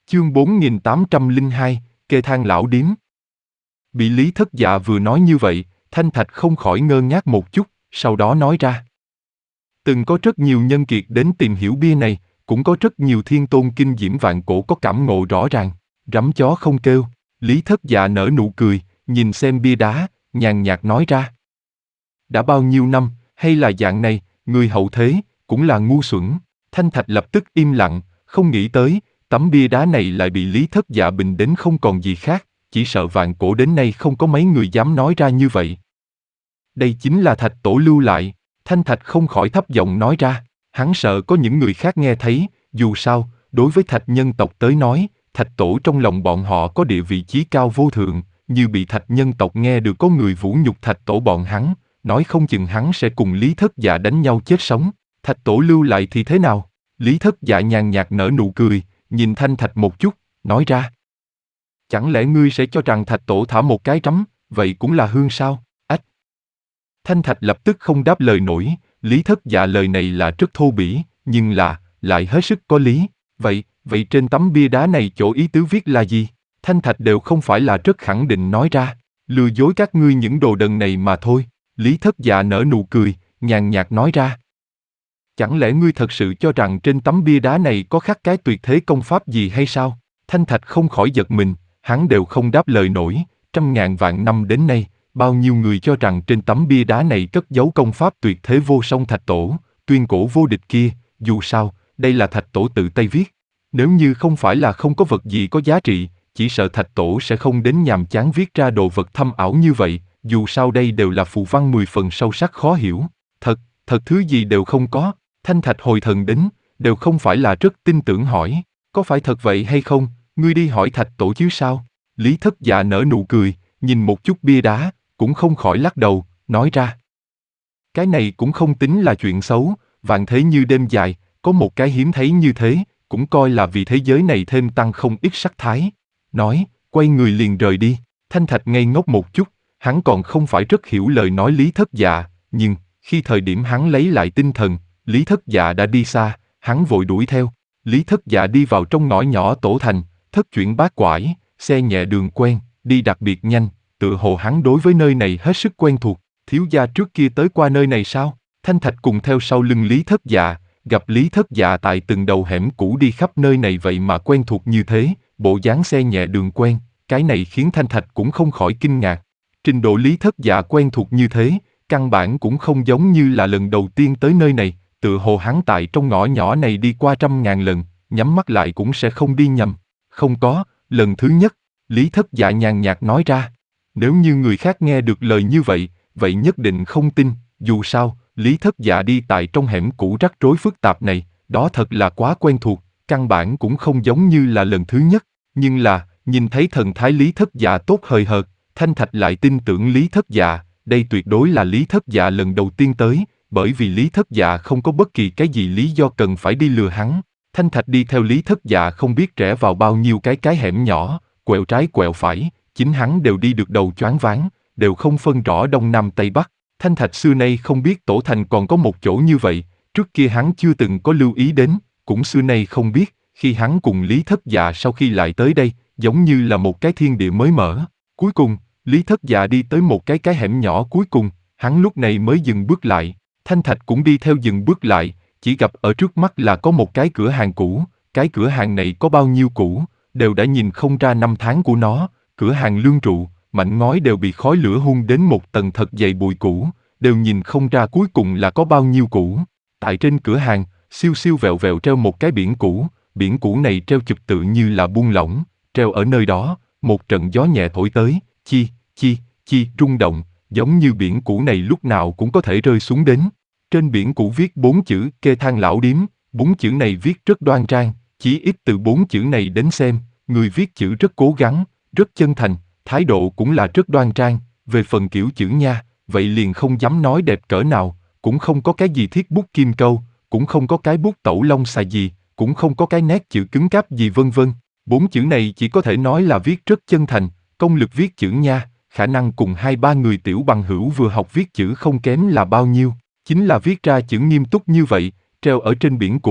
Chương 4802, Kê Thang Lão Điếm. Bị Lý Thất Dạ vừa nói như vậy, Thanh Thạch không khỏi ngơ ngác một chút, sau đó nói ra. Từng có rất nhiều nhân kiệt đến tìm hiểu bia này, cũng có rất nhiều thiên tôn kinh diễm vạn cổ có cảm ngộ rõ ràng. Rắm chó không kêu. Lý Thất Dạ nở nụ cười, nhìn xem bia đá, nhàn nhạt nói ra. Đã bao nhiêu năm, hay là dạng này, người hậu thế, cũng là ngu xuẩn. Thanh Thạch lập tức im lặng, không nghĩ tới, tấm bia đá này lại bị Lý Thất Dạ bình đến không còn gì khác, chỉ sợ vạn cổ đến nay không có mấy người dám nói ra như vậy. Đây chính là Thạch Tổ lưu lại. Thanh Thạch không khỏi thấp giọng nói ra, hắn sợ có những người khác nghe thấy, dù sao, đối với Thạch nhân tộc tới nói, Thạch Tổ trong lòng bọn họ có địa vị chí cao vô thượng, như bị Thạch nhân tộc nghe được có người vũ nhục Thạch Tổ bọn hắn, nói không chừng hắn sẽ cùng Lý Thất Dạ đánh nhau chết sống. Thạch Tổ lưu lại thì thế nào? Lý Thất Dạ nhàn nhạt nở nụ cười, nhìn Thanh Thạch một chút, nói ra. Chẳng lẽ ngươi sẽ cho rằng Thạch Tổ thả một cái trắm, vậy cũng là hương sao? Ách! Thanh Thạch lập tức không đáp lời nổi, Lý Thất Dạ lời này là rất thô bỉ, nhưng lại hết sức có lý. Vậy trên tấm bia đá này chỗ ý tứ viết là gì? Thanh Thạch đều không phải là rất khẳng định nói ra, lừa dối các ngươi những đồ đần này mà thôi. Lý Thất Dạ nở nụ cười, nhàn nhạt nói ra. Chẳng lẽ ngươi thật sự cho rằng trên tấm bia đá này có khắc cái tuyệt thế công pháp gì hay sao? Thanh Thạch không khỏi giật mình, hắn đều không đáp lời nổi, trăm ngàn vạn năm đến nay, bao nhiêu người cho rằng trên tấm bia đá này cất giấu công pháp tuyệt thế vô song Thạch Tổ, tuyên cổ vô địch kia, dù sao, đây là Thạch Tổ tự tay viết. Nếu như không phải là không có vật gì có giá trị, chỉ sợ Thạch Tổ sẽ không đến nhàm chán viết ra đồ vật thâm ảo như vậy, dù sao đây đều là phù văn 10 phần sâu sắc khó hiểu. Thật thứ gì đều không có. Thanh Thạch hồi thần đến, đều không phải là rất tin tưởng hỏi, có phải thật vậy hay không, ngươi đi hỏi Thạch Tổ chứ sao? Lý Thất Dạ nở nụ cười, nhìn một chút bia đá, cũng không khỏi lắc đầu, nói ra. Cái này cũng không tính là chuyện xấu, vạn thế như đêm dài, có một cái hiếm thấy như thế, cũng coi là vì thế giới này thêm tăng không ít sắc thái. Nói, quay người liền rời đi. Thanh Thạch ngây ngốc một chút, hắn còn không phải rất hiểu lời nói Lý Thất Dạ, nhưng, khi thời điểm hắn lấy lại tinh thần, Lý Thất Dạ đã đi xa, hắn vội đuổi theo. Lý Thất Dạ đi vào trong ngõ nhỏ Tổ Thành, thất chuyển bát quải, xe nhẹ đường quen, đi đặc biệt nhanh, tựa hồ hắn đối với nơi này hết sức quen thuộc. Thiếu gia trước kia tới qua nơi này sao? Thanh Thạch cùng theo sau lưng Lý Thất Dạ, gặp Lý Thất Dạ tại từng đầu hẻm cũ đi khắp nơi này vậy mà quen thuộc như thế, bộ dáng xe nhẹ đường quen, cái này khiến Thanh Thạch cũng không khỏi kinh ngạc. Trình độ Lý Thất Dạ quen thuộc như thế, căn bản cũng không giống như là lần đầu tiên tới nơi này, tựa hồ hắn tại trong ngõ nhỏ này đi qua trăm ngàn lần, nhắm mắt lại cũng sẽ không đi nhầm. Không có, lần thứ nhất, Lý Thất Dạ nhàn nhạt nói ra. Nếu như người khác nghe được lời như vậy, vậy nhất định không tin, dù sao, Lý Thất Dạ đi tại trong hẻm cũ rắc rối phức tạp này, đó thật là quá quen thuộc, căn bản cũng không giống như là lần thứ nhất, nhưng là, nhìn thấy thần thái Lý Thất Dạ tốt hời hợt, Thanh Thạch lại tin tưởng Lý Thất Dạ, đây tuyệt đối là Lý Thất Dạ lần đầu tiên tới, bởi vì Lý Thất Dạ không có bất kỳ cái gì lý do cần phải đi lừa hắn. Thanh Thạch đi theo Lý Thất Dạ không biết rẽ vào bao nhiêu cái hẻm nhỏ, quẹo trái quẹo phải, chính hắn đều đi được đầu choáng váng, đều không phân rõ đông nam tây bắc. Thanh Thạch xưa nay không biết Tổ Thành còn có một chỗ như vậy, trước kia hắn chưa từng có lưu ý đến, cũng xưa nay không biết, khi hắn cùng Lý Thất Dạ sau khi lại tới đây, giống như là một cái thiên địa mới mở. Cuối cùng, Lý Thất Dạ đi tới một cái hẻm nhỏ cuối cùng, hắn lúc này mới dừng bước lại. Thanh Thạch cũng đi theo dừng bước lại, chỉ gặp ở trước mắt là có một cái cửa hàng cũ, cái cửa hàng này có bao nhiêu cũ, đều đã nhìn không ra năm tháng của nó, cửa hàng lương trụ, mảnh ngói đều bị khói lửa hun đến một tầng thật dày bụi cũ, đều nhìn không ra cuối cùng là có bao nhiêu cũ. Tại trên cửa hàng, siêu siêu vẹo vẹo treo một cái biển cũ này treo chụp tự như là buông lỏng, treo ở nơi đó, một trận gió nhẹ thổi tới, chi, rung động, giống như biển cũ này lúc nào cũng có thể rơi xuống đến. Trên biển cũ viết 4 chữ Kê Thang Lão Điếm, 4 chữ này viết rất đoan trang, chí ít từ 4 chữ này đến xem, người viết chữ rất cố gắng, rất chân thành, thái độ cũng là rất đoan trang, về phần kiểu chữ nha, vậy liền không dám nói đẹp cỡ nào, cũng không có cái gì thiết bút kim câu, cũng không có cái bút tẩu lông xài gì, cũng không có cái nét chữ cứng cáp gì vân vân. 4 chữ này chỉ có thể nói là viết rất chân thành, công lực viết chữ nha, khả năng cùng 2-3 người tiểu bằng hữu vừa học viết chữ không kém là bao nhiêu, chính là viết ra chữ nghiêm túc như vậy, treo ở trên biển cũ,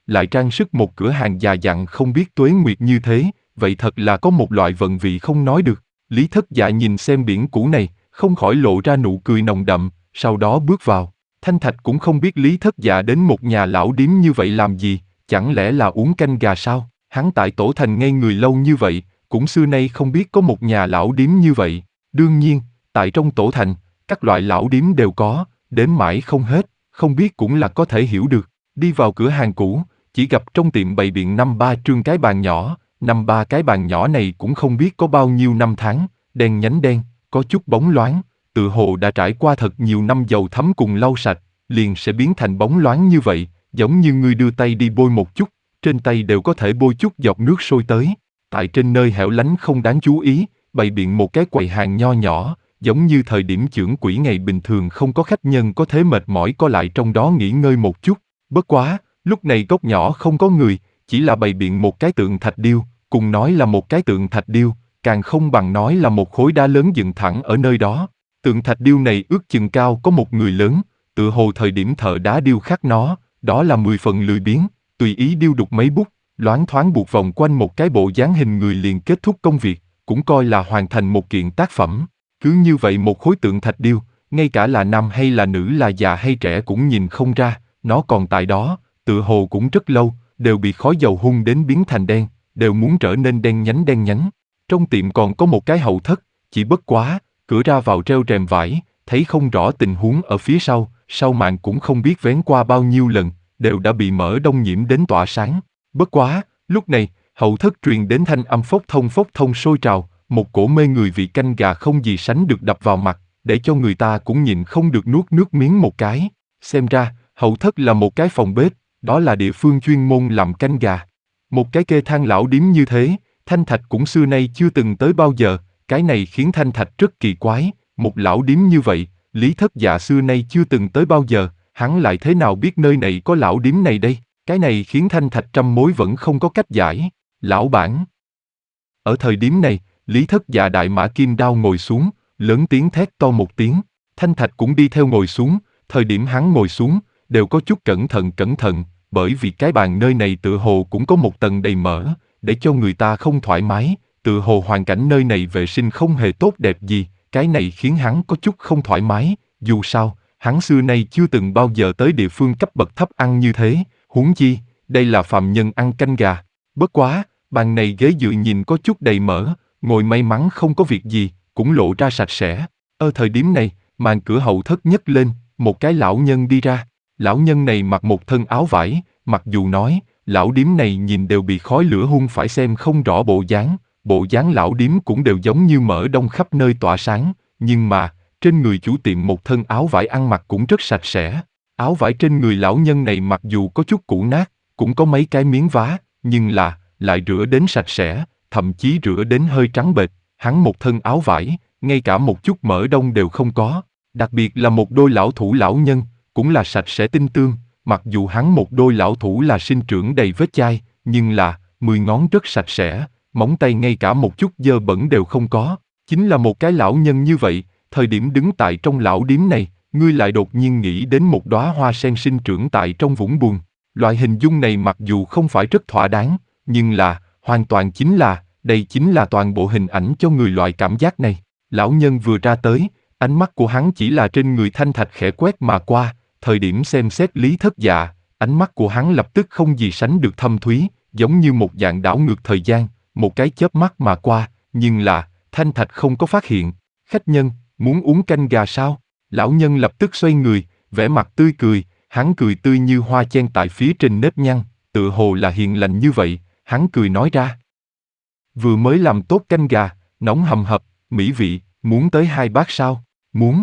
lại trang sức một cửa hàng già dặn không biết tuế nguyệt như thế, vậy thật là có một loại vận vị không nói được. Lý Thất Dạ nhìn xem biển cũ này, không khỏi lộ ra nụ cười nồng đậm, sau đó bước vào. Thanh Thạch cũng không biết Lý Thất Dạ đến một nhà lão điếm như vậy làm gì, chẳng lẽ là uống canh gà sao? Hắn tại Tổ Thành ngây người lâu như vậy, cũng xưa nay không biết có một nhà lão điếm như vậy. Đương nhiên, tại trong Tổ Thành, các loại lão điếm đều có, đếm mãi không hết, không biết cũng là có thể hiểu được. Đi vào cửa hàng cũ, chỉ gặp trong tiệm bày biện 5-3 trương cái bàn nhỏ, 5-3 cái bàn nhỏ này cũng không biết có bao nhiêu năm tháng, đen nhánh đen, có chút bóng loáng, tự hồ đã trải qua thật nhiều năm dầu thấm cùng lau sạch, liền sẽ biến thành bóng loáng như vậy, giống như ngươi đưa tay đi bôi một chút, trên tay đều có thể bôi chút giọt nước sôi tới. Tại trên nơi hẻo lánh không đáng chú ý, bày biện một cái quầy hàng nho nhỏ, giống như thời điểm chưởng quỹ ngày bình thường không có khách nhân có thế mệt mỏi có lại trong đó nghỉ ngơi một chút. Bất quá, lúc này góc nhỏ không có người, chỉ là bày biện một cái tượng thạch điêu, cùng nói là một cái tượng thạch điêu, càng không bằng nói là một khối đá lớn dựng thẳng ở nơi đó. Tượng thạch điêu này ước chừng cao có một người lớn, tự hồ thời điểm thợ đá điêu khắc nó, đó là 10 phần lười biếng, tùy ý điêu đục mấy bút, loáng thoáng buộc vòng quanh một cái bộ dáng hình người liền kết thúc công việc, cũng coi là hoàn thành một kiện tác phẩm. Cứ như vậy một khối tượng thạch điêu, ngay cả là nam hay là nữ là già hay trẻ cũng nhìn không ra, nó còn tại đó, tự hồ cũng rất lâu, đều bị khói dầu hun đến biến thành đen, đều muốn trở nên đen nhánh đen nhánh. Trong tiệm còn có một cái hậu thất, chỉ bất quá, cửa ra vào treo rèm vải, thấy không rõ tình huống ở phía sau màn cũng không biết vén qua bao nhiêu lần, đều đã bị mỡ đông nhiễm đến tỏa sáng. Bất quá, lúc này, hậu thất truyền đến thanh âm phốc thông sôi trào, một cổ mê người vị canh gà không gì sánh được đập vào mặt, để cho người ta cũng nhịn không được nuốt nước miếng một cái. Xem ra, hậu thất là một cái phòng bếp, đó là địa phương chuyên môn làm canh gà. Một cái kê thang lão điếm như thế, Thanh Thạch cũng xưa nay chưa từng tới bao giờ, cái này khiến Thanh Thạch rất kỳ quái, một lão điếm như vậy, Lý Thất Dạ xưa nay chưa từng tới bao giờ, hắn lại thế nào biết nơi này có lão điếm này đây? Cái này khiến Thanh Thạch trăm mối vẫn không có cách giải. Lão bản. Ở thời điểm này, Lý Thất Dạ đại mã kim đao ngồi xuống, lớn tiếng thét to một tiếng, Thanh Thạch cũng đi theo ngồi xuống, thời điểm hắn ngồi xuống, đều có chút cẩn thận, bởi vì cái bàn nơi này tự hồ cũng có một tầng đầy mỡ, để cho người ta không thoải mái, tự hồ hoàn cảnh nơi này vệ sinh không hề tốt đẹp gì, cái này khiến hắn có chút không thoải mái, dù sao, hắn xưa nay chưa từng bao giờ tới địa phương cấp bậc thấp ăn như thế, huống chi, đây là phàm nhân ăn canh gà. Bất quá, bàn này ghế dựa nhìn có chút đầy mỡ, ngồi may mắn không có việc gì, cũng lộ ra sạch sẽ. Ở thời điểm này, màn cửa hậu thất nhấc lên, một cái lão nhân đi ra. Lão nhân này mặc một thân áo vải, mặc dù nói, lão điếm này nhìn đều bị khói lửa hun phải xem không rõ bộ dáng lão điếm cũng đều giống như mỡ đông khắp nơi tỏa sáng, nhưng mà, trên người chủ tiệm một thân áo vải ăn mặc cũng rất sạch sẽ. Áo vải trên người lão nhân này mặc dù có chút cũ nát, cũng có mấy cái miếng vá, nhưng là, lại rửa đến sạch sẽ, thậm chí rửa đến hơi trắng bệch, hắn một thân áo vải, ngay cả một chút mỡ đông đều không có, đặc biệt là một đôi lão thủ lão nhân, cũng là sạch sẽ tinh tươm, mặc dù hắn một đôi lão thủ là sinh trưởng đầy vết chai, nhưng là, 10 ngón rất sạch sẽ, móng tay ngay cả một chút dơ bẩn đều không có, chính là một cái lão nhân như vậy, thời điểm đứng tại trong lão điếm này, ngươi lại đột nhiên nghĩ đến một đóa hoa sen sinh trưởng tại trong vũng bùn. Loại hình dung này mặc dù không phải rất thỏa đáng, nhưng là, hoàn toàn đây chính là toàn bộ hình ảnh cho người loại cảm giác này. Lão nhân vừa ra tới, ánh mắt của hắn chỉ là trên người Thanh Thạch khẽ quét mà qua, thời điểm xem xét Lý Thất Dạ, ánh mắt của hắn lập tức không gì sánh được thâm thúy, giống như một dạng đảo ngược thời gian, một cái chớp mắt mà qua, nhưng là, Thanh Thạch không có phát hiện. Khách nhân, muốn uống canh gà sao? Lão nhân lập tức xoay người, vẻ mặt tươi cười, hắn cười tươi như hoa chen tại phía trên nếp nhăn, tựa hồ là hiền lành như vậy, hắn cười nói ra. Vừa mới làm tốt canh gà, nóng hầm hập, mỹ vị, muốn tới 2 bát sao? Muốn.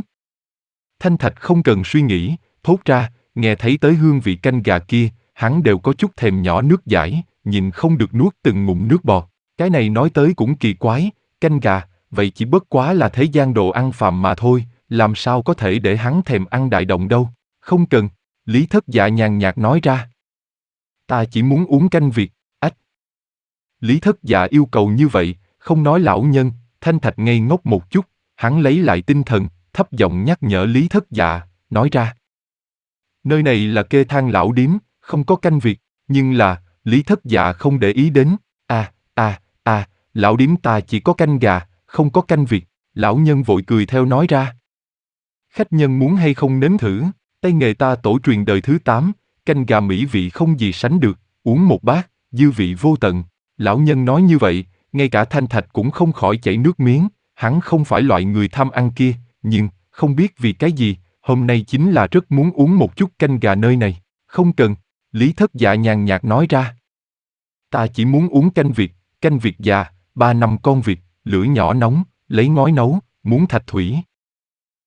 Thanh Thạch không cần suy nghĩ, thốt ra, nghe thấy tới hương vị canh gà kia, hắn đều có chút thèm nhỏ nước dãi, nhìn không được nuốt từng ngụm nước bọt. Cái này nói tới cũng kỳ quái, canh gà, vậy chỉ bất quá là thế gian đồ ăn phàm mà thôi, làm sao có thể để hắn thèm ăn đại động đâu. Không cần, Lý Thất Dạ nhàn nhạt nói ra. Ta chỉ muốn uống canh Việt, ách. Lý Thất Dạ yêu cầu như vậy, không nói lão nhân, Thanh Thạch ngây ngốc một chút, hắn lấy lại tinh thần, thấp giọng nhắc nhở Lý Thất Dạ, nói ra. Nơi này là kê thang lão điếm, không có canh Việt, Nhưng là, Lý Thất Dạ không để ý đến. Lão điếm ta chỉ có canh gà, không có canh vịt. Lão nhân vội cười theo nói ra. Khách nhân muốn hay không nếm thử, tay nghề ta tổ truyền đời thứ 8, canh gà mỹ vị không gì sánh được, uống một bát, dư vị vô tận. Lão nhân nói như vậy, ngay cả Thanh Thạch cũng không khỏi chảy nước miếng, hắn không phải loại người tham ăn kia, nhưng, không biết vì cái gì, hôm nay chính là rất muốn uống một chút canh gà nơi này. Không cần, Lý Thất Dạ nhàn nhạt nói ra. Ta chỉ muốn uống canh vịt già, 3 năm con vịt, lửa nhỏ nóng, lấy ngói nấu, muốn thạch thủy.